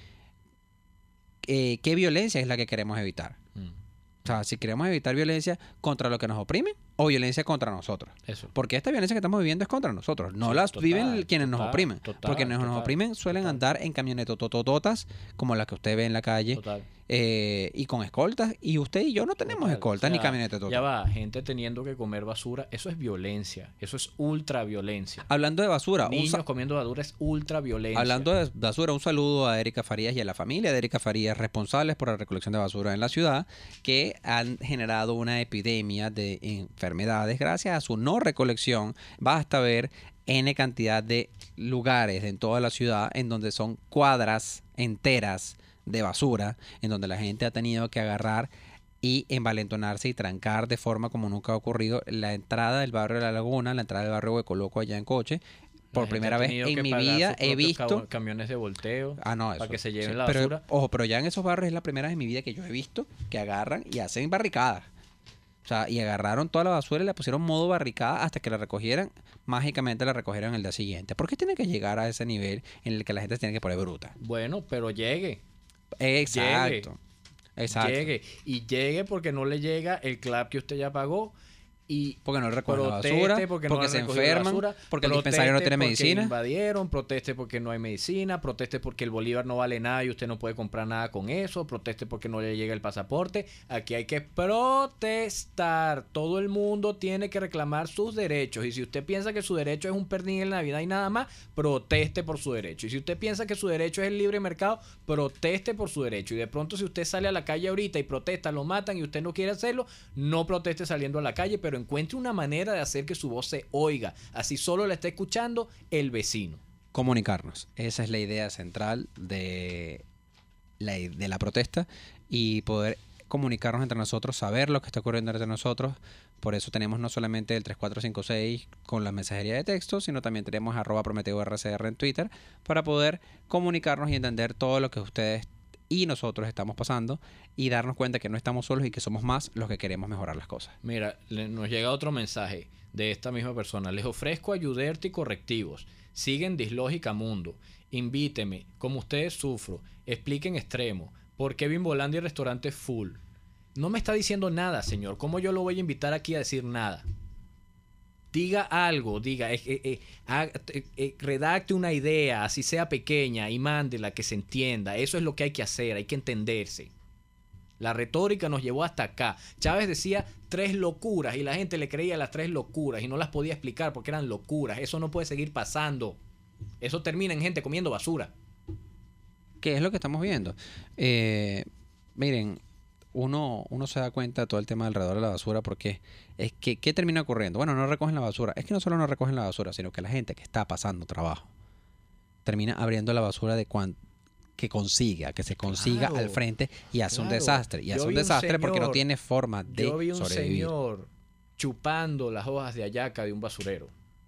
D: qué violencia es la que queremos evitar. O sea, si queremos evitar violencia contra lo que nos oprimen o violencia contra nosotros.
C: Eso.
D: Porque esta violencia que estamos viviendo es contra nosotros. No
C: Sí,
D: las
C: total,
D: viven quienes nos
C: total,
D: oprimen.
C: total,
D: porque quienes nos
C: total,
D: oprimen suelen andar en camionetototototas como las que usted ve en la calle.
C: Total.
D: Y con escoltas. Y usted y yo no tenemos
C: Total.
D: escoltas
C: O
D: ni
C: sea,
D: camionetototas.
C: Ya va, gente teniendo que comer basura, eso es violencia, eso es ultraviolencia.
D: Hablando de basura,
C: Niños comiendo basura es ultraviolencia.
D: hablando de basura, un saludo a Erika Farías y a la familia de Erika Farías, responsables por la recolección de basura en la ciudad, que han generado una epidemia de enfermedades gracias a su no recolección. Basta ver N cantidad de lugares en toda la ciudad en donde son cuadras enteras de basura, en donde la gente ha tenido que agarrar y envalentonarse y trancar de forma como nunca ha ocurrido la entrada del barrio de La Laguna, la entrada del barrio Huecoloco allá en Coche. Por primera vez en mi vida he visto
C: camiones de volteo
D: eso,
C: para que se lleven
D: sí.
C: la
D: Pero,
C: basura.
D: ojo, pero ya en esos barrios es la primera vez en mi vida que yo he visto que agarran y hacen barricadas. O sea, y agarraron toda la basura y la pusieron modo barricada hasta que la recogieran. Mágicamente la recogieron el día siguiente. ¿Por qué tiene que llegar a ese nivel en el que la gente se tiene que poner bruta?
C: Bueno, pero llegue.
D: Exacto. Exacto.
C: Llegue porque no le llega el CLAP que usted ya pagó. Y
D: porque no recogen la
C: proteste
D: basura,
C: porque
D: porque
C: no
D: se
C: recogió la
D: enferman,
C: basura,
D: porque el dispensario no tiene
C: porque
D: medicina.
C: Invadieron, proteste porque no hay medicina, proteste porque el bolívar no vale nada y usted no puede comprar nada con eso, proteste porque no le llega el pasaporte. Aquí hay que protestar. Todo el mundo tiene que reclamar sus derechos. Y si usted piensa que su derecho es un pernil en Navidad y nada más, proteste por su derecho. Y si usted piensa que su derecho es el libre mercado, proteste por su derecho. Y de pronto si usted sale a la calle ahorita y protesta, lo matan y usted no quiere hacerlo, no proteste saliendo a la calle, pero encuentre una manera de hacer que su voz se oiga, así solo la está escuchando el vecino.
D: Comunicarnos, esa es la idea central de la protesta, y poder comunicarnos entre nosotros, saber lo que está ocurriendo entre nosotros. Por eso tenemos no solamente el 3456 con la mensajería de texto, sino también tenemos @PrometeoRCR en Twitter para poder comunicarnos y entender todo lo que ustedes y nosotros estamos pasando y darnos cuenta que no estamos solos y que somos más los que queremos mejorar las cosas.
C: Mira, nos llega otro mensaje de esta misma persona. Les ofrezco ayudarte y correctivos. Siguen Dislógica Mundo. Invíteme. Como ustedes sufro. Expliquen extremo. ¿Por qué Bimbolandia y restaurante full? No me está diciendo nada, señor. ¿Cómo yo lo voy a invitar aquí a decir nada? Diga algo, redacte una idea, así sea pequeña, y mándela que se entienda. Eso es lo que hay que hacer, hay que entenderse. La retórica nos llevó hasta acá. Chávez decía 3 locuras y la gente le creía las 3 locuras y no las podía explicar porque eran locuras. Eso no puede seguir pasando. Eso termina en gente comiendo basura.
D: ¿Qué es lo que estamos viendo? Miren, uno se da cuenta de todo el tema alrededor de la basura porque es que ¿qué termina ocurriendo? Bueno, no recogen la basura. Es que no solo no recogen la basura, sino que la gente que está pasando trabajo termina abriendo la basura de que se consiga al frente y hace un desastre. Y hace un desastre porque no tiene forma de sobrevivir. Yo vi un
C: señor chupando las hojas de hallaca de un basurero.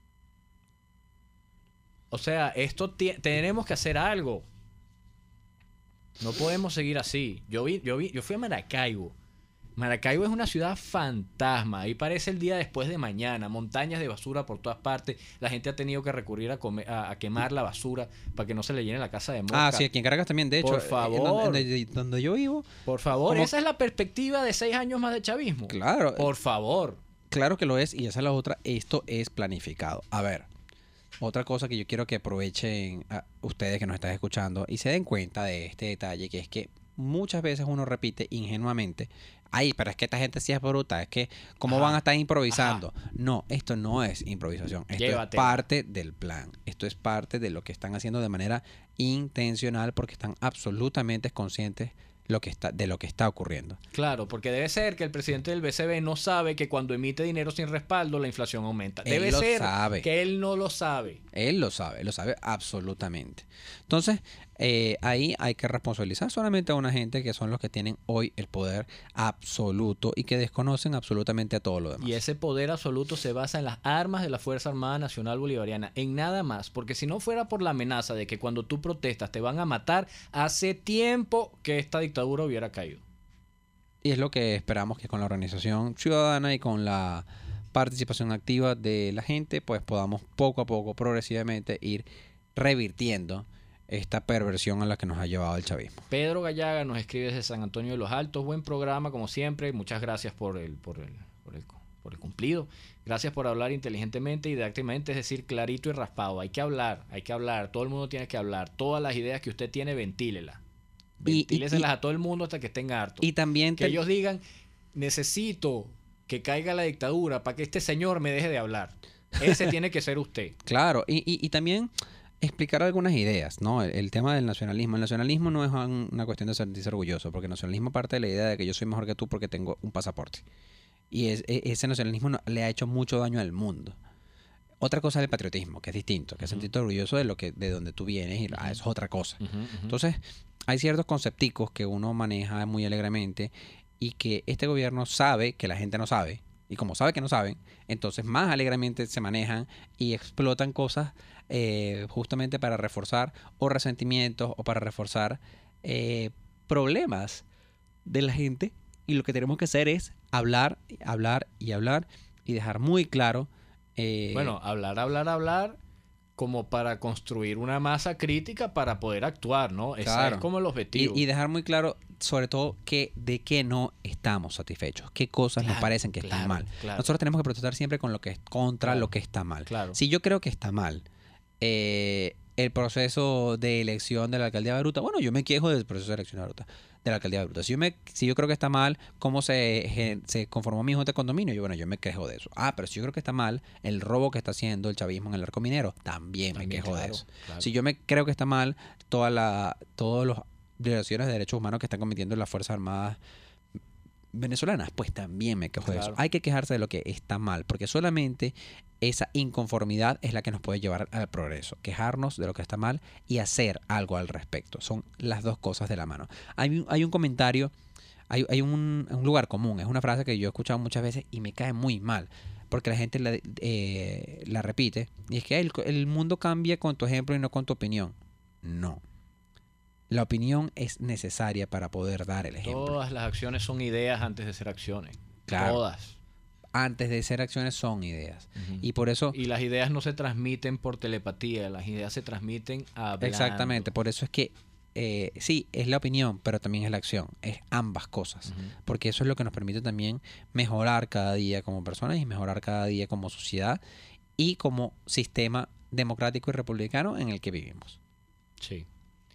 C: O sea, esto tenemos que hacer algo. No podemos seguir así. Yo fui a Maracaibo. Maracaibo es una ciudad fantasma. Ahí parece el día después de mañana. Montañas de basura por todas partes. La gente ha tenido que recurrir a quemar la basura para que no se le llene la casa de mosca.
D: Ah, sí, aquí en Caracas también, de hecho.
C: Por favor.
D: Donde yo vivo.
C: Por favor, esa es la perspectiva de 6 años más de chavismo.
D: Claro.
C: Por favor.
D: Claro que lo es, y esa es la otra. Esto es planificado. A ver, otra cosa que yo quiero que aprovechen a ustedes que nos están escuchando y se den cuenta de este detalle, que es que muchas veces uno repite ingenuamente: ay, pero es que esta gente sí es bruta, es que ¿cómo van a estar improvisando? No, esto no es improvisación, esto es parte del plan, esto es parte de lo que están haciendo de manera intencional porque están absolutamente conscientes de lo que está ocurriendo.
C: Claro, porque debe ser que el presidente del BCB no sabe que cuando emite dinero sin respaldo la inflación aumenta. Debe ser que él no lo sabe.
D: Él lo sabe absolutamente. Entonces, ahí hay que responsabilizar solamente a una gente que son los que tienen hoy el poder absoluto y que desconocen absolutamente a todo lo demás.
C: Y ese poder absoluto se basa en las armas de la Fuerza Armada Nacional Bolivariana, en nada más, porque si no fuera por la amenaza de que cuando tú protestas te van a matar, hace tiempo que esta dictadura hubiera caído.
D: Y es lo que esperamos, que con la organización ciudadana y con la participación activa de la gente, pues podamos poco a poco, progresivamente, ir revirtiendo esta perversión a la que nos ha llevado el chavismo.
C: Pedro Gallaga nos escribe desde San Antonio de los Altos. Buen programa, como siempre. Muchas gracias por el por el cumplido. Gracias por hablar inteligentemente y didácticamente, es decir, clarito y raspado. Hay que hablar. Todo el mundo tiene que hablar. Todas las ideas que usted tiene, ventílelas. Ventíleselas a todo el mundo hasta que estén hartos.
D: Y también
C: que ellos digan, necesito que caiga la dictadura para que este señor me deje de hablar. Ese tiene que ser usted.
D: Claro, y también explicar algunas ideas, ¿no? El tema del nacionalismo. El nacionalismo no es una cuestión de sentirse orgulloso, porque el nacionalismo parte de la idea de que yo soy mejor que tú porque tengo un pasaporte. Y ese nacionalismo le ha hecho mucho daño al mundo. Otra cosa es el patriotismo, que es distinto, que es sentirte orgulloso de donde tú vienes, y eso es otra cosa. Entonces, hay ciertos concepticos que uno maneja muy alegremente y que este gobierno sabe que la gente no sabe. Y como sabe que no saben, entonces más alegremente se manejan y explotan cosas justamente para reforzar o resentimientos o para reforzar problemas de la gente. Y lo que tenemos que hacer es hablar y dejar muy claro.
C: Bueno, hablar como para construir una masa crítica para poder actuar, ¿no? Ese es como el objetivo.
D: Y dejar muy claro, sobre todo, de qué no estamos satisfechos, qué cosas nos parecen que están mal. Nosotros tenemos que protestar siempre con lo que es contra lo que está mal. Si yo creo que está mal el proceso de elección de la alcaldía de Baruta, bueno, yo me quejo del proceso de elección de la alcaldía de Baruta. Si yo creo que está mal cómo se conformó mi junta de condominio, yo me quejo de eso. Pero si yo creo que está mal el robo que está haciendo el chavismo en el arco minero, también me quejo de eso. Si yo creo que está mal todas las violaciones de derechos humanos que están cometiendo las Fuerzas Armadas venezolanas, pues también me quejo de eso. Hay que quejarse de lo que está mal, porque solamente esa inconformidad es la que nos puede llevar al progreso. Quejarnos de lo que está mal y hacer algo al respecto. Son las dos cosas de la mano. Hay un comentario, hay un lugar común. Es una frase que yo he escuchado muchas veces y me cae muy mal, porque la gente la repite. Y es que el mundo cambia con tu ejemplo y no con tu opinión. No. La opinión es necesaria para poder dar el ejemplo.
C: Todas las acciones son ideas antes de ser acciones.
D: Claro.
C: Todas.
D: Antes de ser acciones son ideas. Y por eso...
C: Y las ideas no se transmiten por telepatía, las ideas se transmiten hablando.
D: Exactamente, por eso es que sí, es la opinión, pero también es la acción. Es ambas cosas. Porque eso es lo que nos permite también mejorar cada día como personas y mejorar cada día como sociedad y como sistema democrático y republicano en el que vivimos.
C: Sí.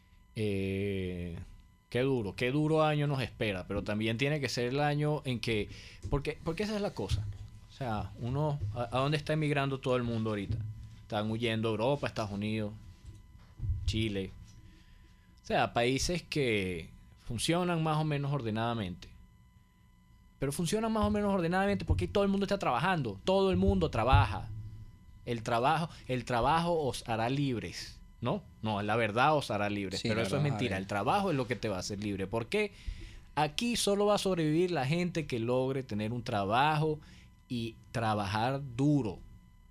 C: Qué duro año nos espera, pero también tiene que ser el año en que, porque esa es la cosa, o sea, ¿a dónde está emigrando todo el mundo ahorita? Están huyendo a Europa, Estados Unidos, Chile, o sea, países que funcionan más o menos ordenadamente, pero funcionan más o menos ordenadamente porque todo el mundo está trabajando, todo el mundo trabaja, el trabajo os hará libres. No, la verdad os hará libre, pero eso es mentira. El trabajo es lo que te va a hacer libre. ¿Por qué? Aquí solo va a sobrevivir la gente que logre tener un trabajo y trabajar duro.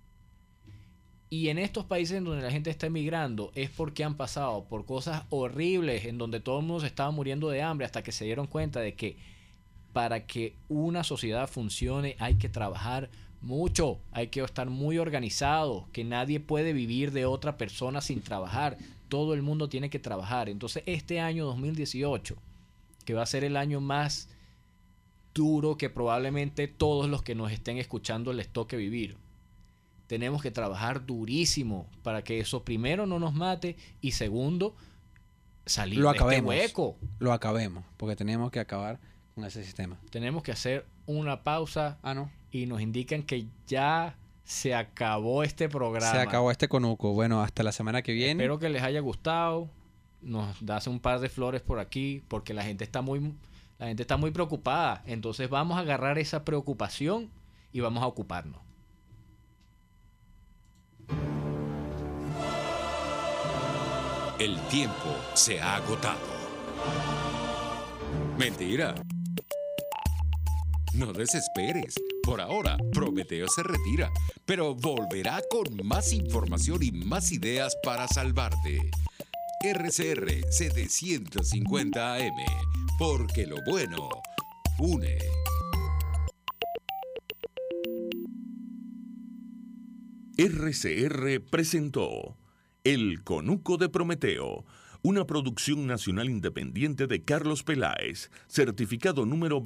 C: Y en estos países en donde la gente está emigrando es porque han pasado por cosas horribles en donde todo el mundo se estaba muriendo de hambre hasta que se dieron cuenta de que para que una sociedad funcione hay que trabajar mucho, hay que estar muy organizado, que nadie puede vivir de otra persona sin trabajar, todo el mundo tiene que trabajar. Entonces este año 2018, que va a ser el año más duro que probablemente todos los que nos estén escuchando les toque vivir, tenemos que trabajar durísimo para que eso primero no nos mate y segundo salir de este hueco.
D: Lo acabemos, porque tenemos que acabar con ese sistema.
C: Tenemos que hacer una pausa. Y nos indican que ya se acabó este programa.
D: Se acabó este conuco. Bueno, hasta la semana que viene.
C: Espero que les haya gustado. Nos das un par de flores por aquí porque la gente está muy preocupada. Entonces vamos a agarrar esa preocupación y vamos a ocuparnos.
B: El tiempo se ha agotado. Mentira. No desesperes. Por ahora, Prometeo se retira, pero volverá con más información y más ideas para salvarte. RCR 750 AM, porque lo bueno une.
A: RCR presentó El Conuco de Prometeo, una producción nacional independiente de Carlos Peláez, certificado número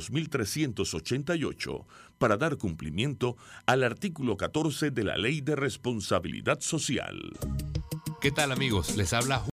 A: 22388, para dar cumplimiento al artículo 14 de la Ley de Responsabilidad Social.
B: ¿Qué tal, amigos? Les habla